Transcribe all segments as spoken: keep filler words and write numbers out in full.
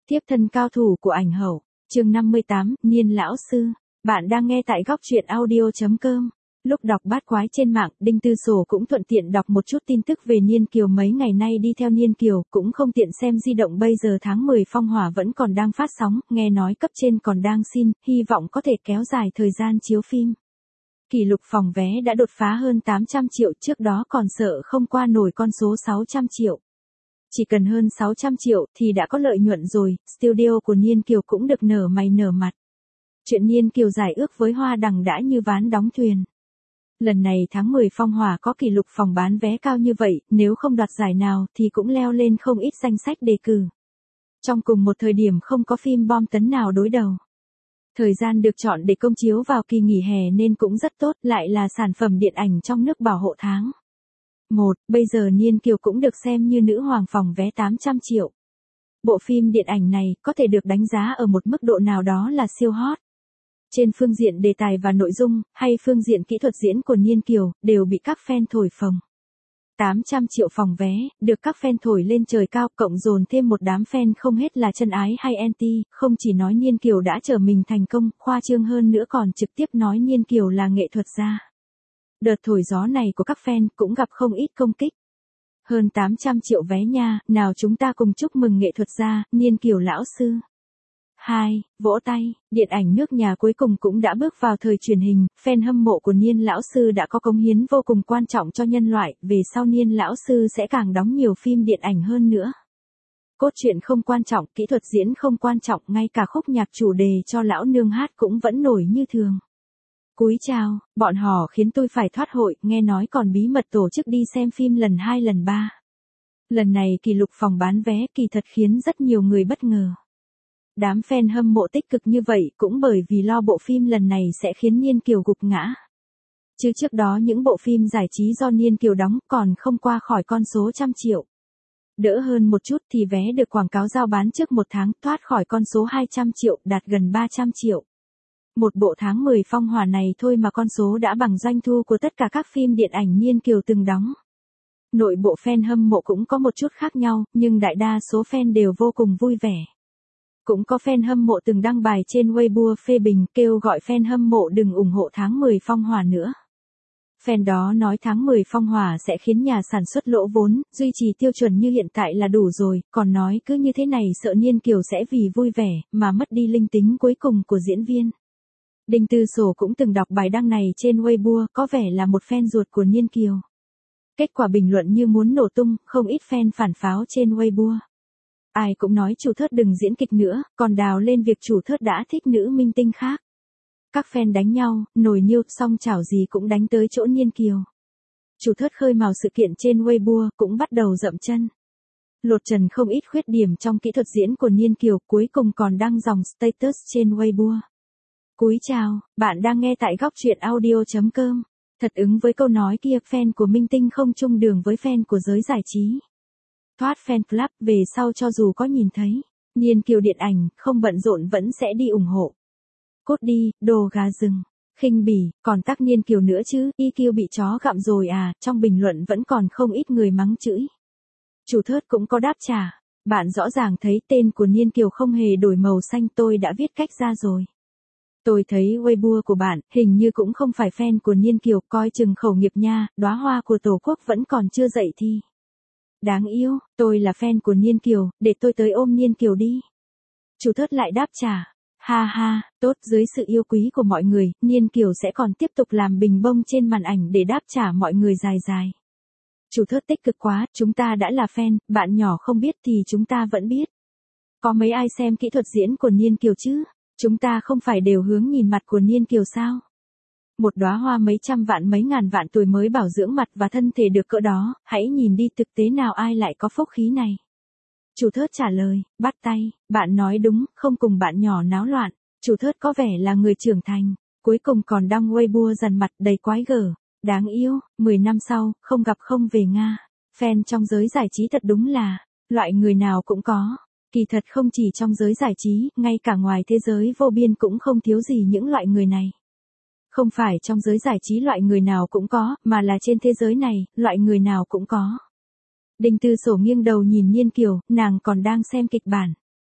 Tiếp thân cao thủ của ảnh hậu, chương năm mươi tám, Niên lão sư. Bạn đang nghe tại góc truyện audio chấm com. Lúc đọc bát quái trên mạng, Đinh Tư Sổ cũng thuận tiện đọc một chút tin tức về Niên Kiều mấy ngày nay đi theo Niên Kiều, cũng không tiện xem di động bây giờ tháng mười phong hỏa vẫn còn đang phát sóng, nghe nói cấp trên còn đang xin, hy vọng có thể kéo dài thời gian chiếu phim. Kỷ lục phòng vé đã đột phá hơn tám trăm triệu, trước đó còn sợ không qua nổi con số sáu trăm triệu. Chỉ cần hơn sáu trăm triệu thì đã có lợi nhuận rồi, studio của Niên Kiều cũng được nở mày nở mặt. Chuyện Niên Kiều giải ước với Hoa Đằng đã như ván đóng thuyền. Lần này tháng mười phong hỏa có kỷ lục phòng bán vé cao như vậy, nếu không đoạt giải nào thì cũng leo lên không ít danh sách đề cử. Trong cùng một thời điểm không có phim bom tấn nào đối đầu. Thời gian được chọn để công chiếu vào kỳ nghỉ hè nên cũng rất tốt, lại là sản phẩm điện ảnh trong nước bảo hộ tháng. một. Bây giờ Niên Kiều cũng được xem như nữ hoàng phòng vé tám trăm triệu. Bộ phim điện ảnh này có thể được đánh giá ở một mức độ nào đó là siêu hot. Trên phương diện đề tài và nội dung, hay phương diện kỹ thuật diễn của Niên Kiều, đều bị các fan thổi phồng. tám trăm triệu phòng vé, được các fan thổi lên trời cao, cộng dồn thêm một đám fan không hết là chân ái hay anti, không chỉ nói Niên Kiều đã trở mình thành công, khoa trương hơn nữa còn trực tiếp nói Niên Kiều là nghệ thuật gia. Đợt thổi gió này của các fan cũng gặp không ít công kích. Hơn tám trăm triệu vé nha, nào chúng ta cùng chúc mừng nghệ thuật gia, Niên Kiều lão sư. hai. Vỗ tay, điện ảnh nước nhà cuối cùng cũng đã bước vào thời truyền hình, fan hâm mộ của Niên lão sư đã có cống hiến vô cùng quan trọng cho nhân loại, về sau Niên lão sư sẽ càng đóng nhiều phim điện ảnh hơn nữa. Cốt truyện không quan trọng, kỹ thuật diễn không quan trọng, ngay cả khúc nhạc chủ đề cho lão nương hát cũng vẫn nổi như thường. Cúi chào, bọn họ khiến tôi phải thoát hội, nghe nói còn bí mật tổ chức đi xem phim lần hai lần ba. Lần này kỷ lục phòng bán vé kỳ thật khiến rất nhiều người bất ngờ. Đám fan hâm mộ tích cực như vậy cũng bởi vì lo bộ phim lần này sẽ khiến Niên Kiều gục ngã. Chứ trước đó những bộ phim giải trí do Niên Kiều đóng còn không qua khỏi con số trăm triệu. Đỡ hơn một chút thì vé được quảng cáo giao bán trước một tháng thoát khỏi con số hai trăm triệu, đạt gần ba trăm triệu. Một bộ tháng mười phong hỏa này thôi mà con số đã bằng doanh thu của tất cả các phim điện ảnh Niên Kiều từng đóng. Nội bộ fan hâm mộ cũng có một chút khác nhau, nhưng đại đa số fan đều vô cùng vui vẻ. Cũng có fan hâm mộ từng đăng bài trên Weibo phê bình, kêu gọi fan hâm mộ đừng ủng hộ tháng mười phong hỏa nữa. Fan đó nói tháng mười phong hỏa sẽ khiến nhà sản xuất lỗ vốn, duy trì tiêu chuẩn như hiện tại là đủ rồi, còn nói cứ như thế này sợ Niên Kiều sẽ vì vui vẻ, mà mất đi linh tính cuối cùng của diễn viên. Đinh Tư Sổ cũng từng đọc bài đăng này trên Weibo, có vẻ là một fan ruột của Niên Kiều. Kết quả bình luận như muốn nổ tung, không ít fan phản pháo trên Weibo. Ai cũng nói chủ Thớt đừng diễn kịch nữa, còn đào lên việc chủ Thớt đã thích nữ minh tinh khác. Các fan đánh nhau, nồi niêu, xong chảo gì cũng đánh tới chỗ Niên Kiều. Chủ Thớt khơi mào sự kiện trên Weibo cũng bắt đầu dậm chân. Lột trần không ít khuyết điểm trong kỹ thuật diễn của Niên Kiều, cuối cùng còn đăng dòng status trên Weibo. Cúi chào, bạn đang nghe tại góc truyện audio chấm com. Thật ứng với câu nói kia, fan của minh tinh không chung đường với fan của giới giải trí. Thoát fan club, về sau cho dù có nhìn thấy Niên Kiều điện ảnh, không bận rộn vẫn sẽ đi ủng hộ. Cốt đi, đồ gà rừng. Khinh bỉ, còn tắc Niên Kiều nữa chứ, i kiu bị chó gặm rồi à, trong bình luận vẫn còn không ít người mắng chửi. Chủ Thớt cũng có đáp trả. Bạn rõ ràng thấy tên của Niên Kiều không hề đổi màu xanh, tôi đã viết cách ra rồi. Tôi thấy Weibo của bạn, hình như cũng không phải fan của Niên Kiều, coi chừng khẩu nghiệp nha, đóa hoa của Tổ quốc vẫn còn chưa dậy thì. Đáng yêu, tôi là fan của Niên Kiều, để tôi tới ôm Niên Kiều đi. Chủ Thớt lại đáp trả. Ha ha, tốt, dưới sự yêu quý của mọi người, Niên Kiều sẽ còn tiếp tục làm bình bông trên màn ảnh để đáp trả mọi người dài dài. Chủ Thớt tích cực quá, chúng ta đã là fan, bạn nhỏ không biết thì chúng ta vẫn biết. Có mấy ai xem kỹ thuật diễn của Niên Kiều chứ? Chúng ta không phải đều hướng nhìn mặt của Niên Kiều sao? Một đóa hoa mấy trăm vạn mấy ngàn vạn tuổi mới bảo dưỡng mặt và thân thể được cỡ đó, hãy nhìn đi, thực tế nào ai lại có phúc khí này? Chủ Thớt trả lời, bắt tay, bạn nói đúng, không cùng bạn nhỏ náo loạn. Chủ Thớt có vẻ là người trưởng thành, cuối cùng còn đăng Weibo dằn mặt đầy quái gở. Đáng yêu, mười năm sau, không gặp không về Nga. Fan trong giới giải trí thật đúng là, loại người nào cũng có. Kỳ thật không chỉ trong giới giải trí, ngay cả ngoài thế giới vô biên cũng không thiếu gì những loại người này. Không phải trong giới giải trí loại người nào cũng có, mà là trên thế giới này, loại người nào cũng có. Đinh Tư Sổ nghiêng đầu nhìn Niên Kiều, nàng còn đang xem kịch bản.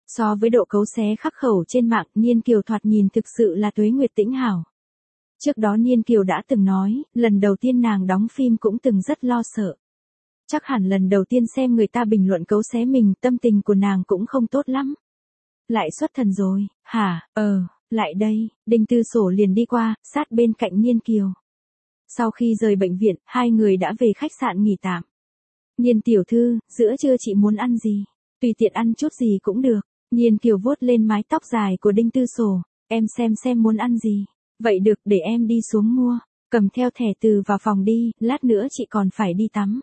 So với độ cấu xé khắc khẩu trên mạng, Niên Kiều thoạt nhìn thực sự là tuế nguyệt tĩnh hảo. Trước đó Niên Kiều đã từng nói, lần đầu tiên nàng đóng phim cũng từng rất lo sợ. Chắc hẳn lần đầu tiên xem người ta bình luận cấu xé mình, tâm tình của nàng cũng không tốt lắm. Lại xuất thần rồi, hả, ờ, lại đây, Đinh Tư Sổ liền đi qua, sát bên cạnh Niên Kiều. Sau khi rời bệnh viện, hai người đã về khách sạn nghỉ tạm. Niên tiểu thư, giữa trưa chị muốn ăn gì? Tùy tiện ăn chút gì cũng được. Niên Kiều vuốt lên mái tóc dài của Đinh Tư Sổ, em xem xem muốn ăn gì. Vậy được, để em đi xuống mua. Cầm theo thẻ từ vào phòng đi, lát nữa chị còn phải đi tắm.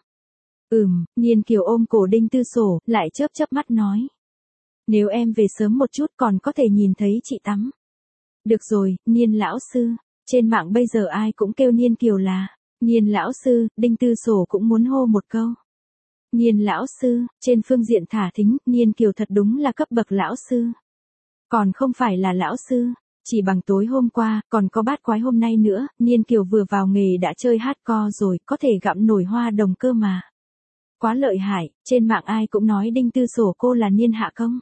Ừm, Niên Kiều ôm cổ Đinh Tư Sổ, lại chớp chớp mắt nói. Nếu em về sớm một chút còn có thể nhìn thấy chị tắm. Được rồi, Niên lão sư. Trên mạng bây giờ ai cũng kêu Niên Kiều là Niên lão sư, Đinh Tư Sổ cũng muốn hô một câu. Niên lão sư, trên phương diện thả thính, Niên Kiều thật đúng là cấp bậc lão sư. Còn không phải là lão sư, chỉ bằng tối hôm qua, còn có bát quái hôm nay nữa, Niên Kiều vừa vào nghề đã chơi hardcore rồi, có thể gặm nổi hoa đồng cơ mà. Quá lợi hại, trên mạng ai cũng nói Đinh Tư Sổ cô là Niên hạ công.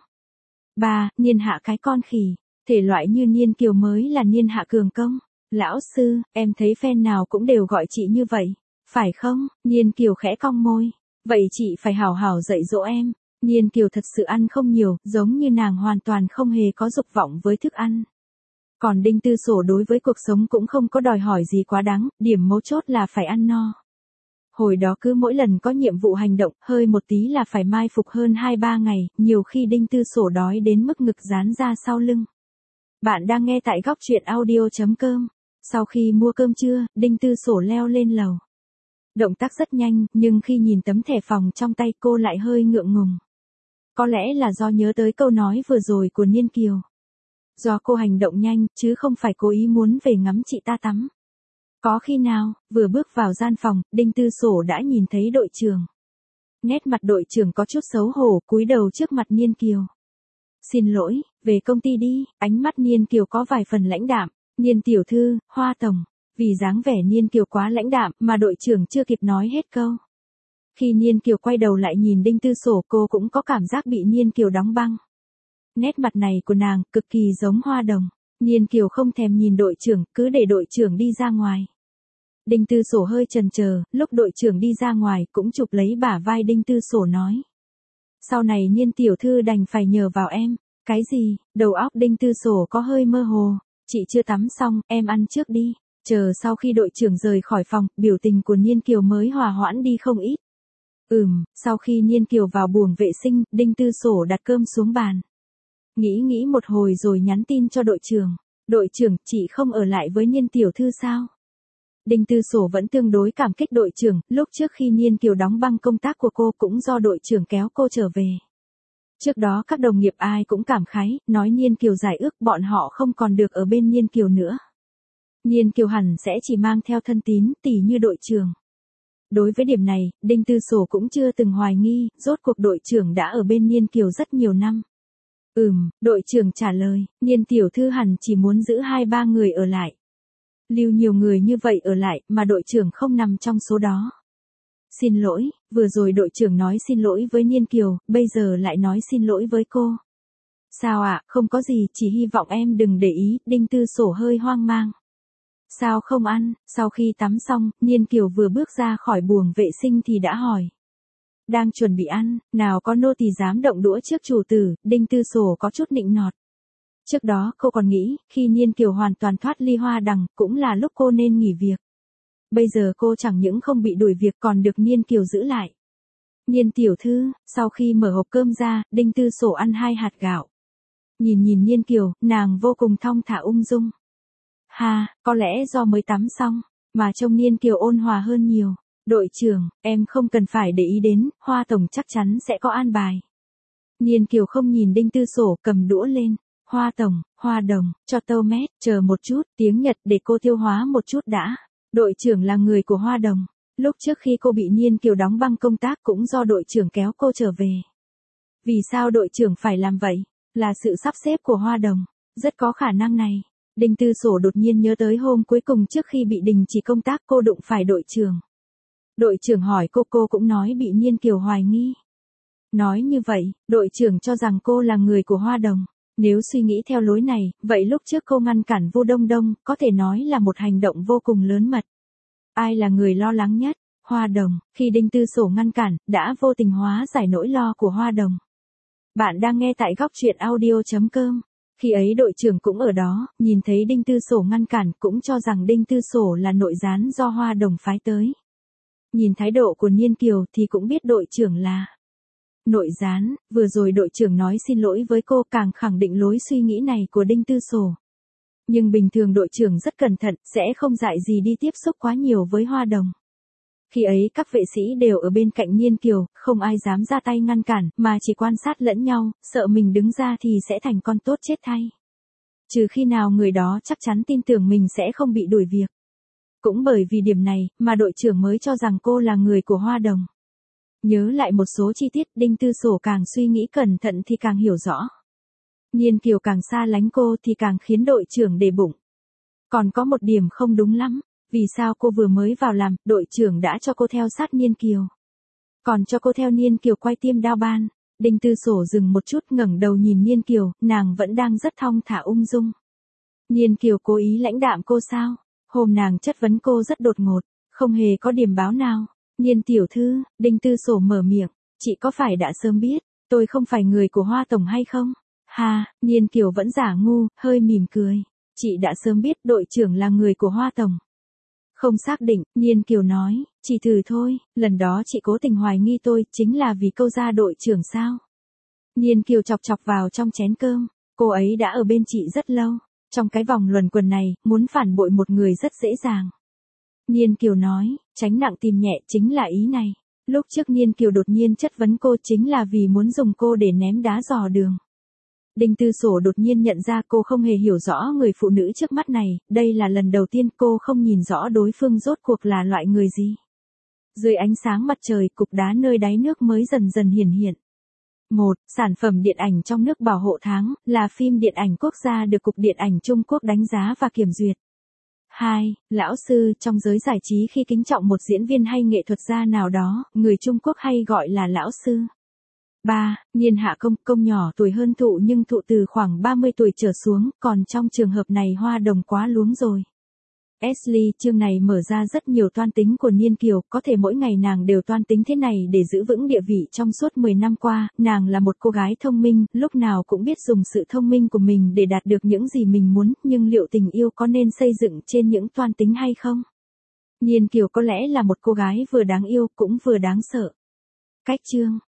Ba, Niên hạ cái con khỉ, thể loại như Niên Kiều mới là Niên hạ cường công. Lão sư, em thấy fan nào cũng đều gọi chị như vậy, phải không? Niên Kiều khẽ cong môi. Vậy chị phải hảo hảo dạy dỗ em. Niên Kiều thật sự ăn không nhiều, giống như nàng hoàn toàn không hề có dục vọng với thức ăn. Còn Đinh Tư Sổ đối với cuộc sống cũng không có đòi hỏi gì quá đáng, điểm mấu chốt là phải ăn no. Hồi đó cứ mỗi lần có nhiệm vụ hành động, hơi một tí là phải mai phục hơn hai ba ngày, nhiều khi Đinh Tư Sổ đói đến mức ngực dán ra sau lưng. Bạn đang nghe tại góc truyện audio chấm com. Sau khi mua cơm trưa, Đinh Tư Sổ leo lên lầu. Động tác rất nhanh, nhưng khi nhìn tấm thẻ phòng trong tay cô lại hơi ngượng ngùng. Có lẽ là do nhớ tới câu nói vừa rồi của Niên Kiều. Do cô hành động nhanh, chứ không phải cố ý muốn về ngắm chị ta tắm. Có khi nào, vừa bước vào gian phòng, Đinh Tư Sổ đã nhìn thấy đội trưởng. Nét mặt đội trưởng có chút xấu hổ, cúi đầu trước mặt Niên Kiều. Xin lỗi, về công ty đi, ánh mắt Niên Kiều có vài phần lãnh đạm. Niên tiểu thư, Hoa tổng. Vì dáng vẻ Niên Kiều quá lãnh đạm mà đội trưởng chưa kịp nói hết câu. Khi Niên Kiều quay đầu lại nhìn Đinh Tư Sổ, cô cũng có cảm giác bị Niên Kiều đóng băng. Nét mặt này của nàng cực kỳ giống Hoa đồng. Niên Kiều không thèm nhìn đội trưởng, cứ để đội trưởng đi ra ngoài. Đinh Tư Sổ hơi chần chờ, lúc đội trưởng đi ra ngoài cũng chụp lấy bả vai Đinh Tư Sổ nói. Sau này Niên tiểu thư đành phải nhờ vào em. Cái gì? Đầu óc Đinh Tư Sổ có hơi mơ hồ. Chị chưa tắm xong, em ăn trước đi. Chờ sau khi đội trưởng rời khỏi phòng, biểu tình của Niên Kiều mới hòa hoãn đi không ít. Ừm, sau khi Niên Kiều vào buồng vệ sinh, Đinh Tư Sổ đặt cơm xuống bàn. Nghĩ nghĩ một hồi rồi nhắn tin cho đội trưởng. Đội trưởng, chị không ở lại với Niên tiểu thư sao? Đinh Tư Sổ vẫn tương đối cảm kích đội trưởng, lúc trước khi Niên Kiều đóng băng công tác của cô cũng do đội trưởng kéo cô trở về. Trước đó các đồng nghiệp ai cũng cảm khái, nói Niên Kiều giải ước bọn họ không còn được ở bên Niên Kiều nữa. Niên Kiều hẳn sẽ chỉ mang theo thân tín, tỉ như đội trưởng. Đối với điểm này, Đinh Tư Sổ cũng chưa từng hoài nghi, rốt cuộc đội trưởng đã ở bên Niên Kiều rất nhiều năm. Ừm, đội trưởng trả lời, Niên tiểu thư hẳn chỉ muốn giữ hai ba người ở lại. Lưu nhiều người như vậy ở lại, mà đội trưởng không nằm trong số đó. Xin lỗi, vừa rồi đội trưởng nói xin lỗi với Niên Kiều, bây giờ lại nói xin lỗi với cô. Sao ạ, à, không có gì, chỉ hy vọng em đừng để ý, Đinh Tư Sổ hơi hoang mang. Sao không ăn? Sau khi tắm xong, Niên Kiều vừa bước ra khỏi buồng vệ sinh thì đã hỏi. Đang chuẩn bị ăn, nào có nô tỳ dám động đũa trước chủ tử, Đinh Tư Sổ có chút nịnh nọt. Trước đó cô còn nghĩ, khi Niên Kiều hoàn toàn thoát ly Hoa đằng, cũng là lúc cô nên nghỉ việc. Bây giờ cô chẳng những không bị đuổi việc còn được Niên Kiều giữ lại. Niên tiểu thư, sau khi mở hộp cơm ra, Đinh Tư Sổ ăn hai hạt gạo. Nhìn nhìn Niên Kiều, nàng vô cùng thong thả ung dung. Ha, có lẽ do mới tắm xong, mà trông Niên Kiều ôn hòa hơn nhiều. Đội trưởng, em không cần phải để ý đến, Hoa tổng chắc chắn sẽ có an bài. Niên Kiều không nhìn Đinh Tư Sổ, cầm đũa lên. Hoa tổng, Hoa đồng, cho tâu mét, chờ một chút, tiếng Nhật để cô tiêu hóa một chút đã. Đội trưởng là người của Hoa đồng. Lúc trước khi cô bị Niên Kiều đóng băng công tác cũng do đội trưởng kéo cô trở về. Vì sao đội trưởng phải làm vậy? Là sự sắp xếp của Hoa đồng. Rất có khả năng này. Đinh Tư Sổ đột nhiên nhớ tới hôm cuối cùng trước khi bị đình chỉ công tác cô đụng phải đội trưởng. Đội trưởng hỏi cô, cô cũng nói bị Niên Kiều hoài nghi. Nói như vậy, đội trưởng cho rằng cô là người của Hoa Đồng. Nếu suy nghĩ theo lối này, vậy lúc trước cô ngăn cản Vu Đông Đông, có thể nói là một hành động vô cùng lớn mật. Ai là người lo lắng nhất? Hoa Đồng, khi Đinh Tư Sổ ngăn cản, đã vô tình hóa giải nỗi lo của Hoa Đồng. Bạn đang nghe tại góc truyện audio.com. Khi ấy đội trưởng cũng ở đó, nhìn thấy Đinh Tư Sổ ngăn cản cũng cho rằng Đinh Tư Sổ là nội gián do Hoa Đồng phái tới. Nhìn thái độ của Niên Kiều thì cũng biết đội trưởng là nội gián. Vừa rồi đội trưởng nói xin lỗi với cô càng khẳng định lối suy nghĩ này của Đinh Tư Sổ. Nhưng bình thường đội trưởng rất cẩn thận, sẽ không dại gì đi tiếp xúc quá nhiều với Hoa Đồng. Khi ấy các vệ sĩ đều ở bên cạnh Niên Kiều, không ai dám ra tay ngăn cản, mà chỉ quan sát lẫn nhau, sợ mình đứng ra thì sẽ thành con tốt chết thay. Trừ khi nào người đó chắc chắn tin tưởng mình sẽ không bị đuổi việc. Cũng bởi vì điểm này, mà đội trưởng mới cho rằng cô là người của Hoa Đồng. Nhớ lại một số chi tiết, Đinh Tư Sổ càng suy nghĩ cẩn thận thì càng hiểu rõ. Niên Kiều càng xa lánh cô thì càng khiến đội trưởng để bụng. Còn có một điểm không đúng lắm. Vì sao cô vừa mới vào làm, đội trưởng đã cho cô theo sát Niên Kiều. Còn cho cô theo Niên Kiều quay tiêm đao ban. Đinh Tư Sổ dừng một chút ngẩng đầu nhìn Niên Kiều, nàng vẫn đang rất thong thả ung dung. Niên Kiều cố ý lãnh đạm cô sao? Hôm nàng chất vấn cô rất đột ngột, không hề có điểm báo nào. Niên tiểu thư, Đinh Tư Sổ mở miệng, chị có phải đã sớm biết, tôi không phải người của Hoa Tổng hay không? Ha, Niên Kiều vẫn giả ngu, hơi mỉm cười. Chị đã sớm biết đội trưởng là người của Hoa Tổng. Không xác định, Niên Kiều nói, chỉ thử thôi, lần đó chị cố tình hoài nghi tôi, chính là vì câu ra đội trưởng sao? Niên Kiều chọc chọc vào trong chén cơm, cô ấy đã ở bên chị rất lâu, trong cái vòng luẩn quẩn này, muốn phản bội một người rất dễ dàng. Niên Kiều nói, tránh nặng tìm nhẹ chính là ý này. Lúc trước Niên Kiều đột nhiên chất vấn cô chính là vì muốn dùng cô để ném đá dò đường. Đinh Tư Sổ đột nhiên nhận ra cô không hề hiểu rõ người phụ nữ trước mắt này, đây là lần đầu tiên cô không nhìn rõ đối phương rốt cuộc là loại người gì. Dưới ánh sáng mặt trời, cục đá nơi đáy nước mới dần dần hiển hiện. một. Sản phẩm điện ảnh trong nước bảo hộ tháng, là phim điện ảnh quốc gia được Cục Điện ảnh Trung Quốc đánh giá và kiểm duyệt. hai. Lão sư, trong giới giải trí khi kính trọng một diễn viên hay nghệ thuật gia nào đó, người Trung Quốc hay gọi là lão sư. ba. Niên hạ công, công nhỏ tuổi hơn thụ nhưng thụ từ khoảng ba mươi tuổi trở xuống, còn trong trường hợp này Hoa Đồng quá luống rồi. Ashley, chương này mở ra rất nhiều toan tính của Niên Kiều, có thể mỗi ngày nàng đều toan tính thế này để giữ vững địa vị trong suốt mười năm qua, nàng là một cô gái thông minh, lúc nào cũng biết dùng sự thông minh của mình để đạt được những gì mình muốn, nhưng liệu tình yêu có nên xây dựng trên những toan tính hay không? Niên Kiều có lẽ là một cô gái vừa đáng yêu cũng vừa đáng sợ. Cách chương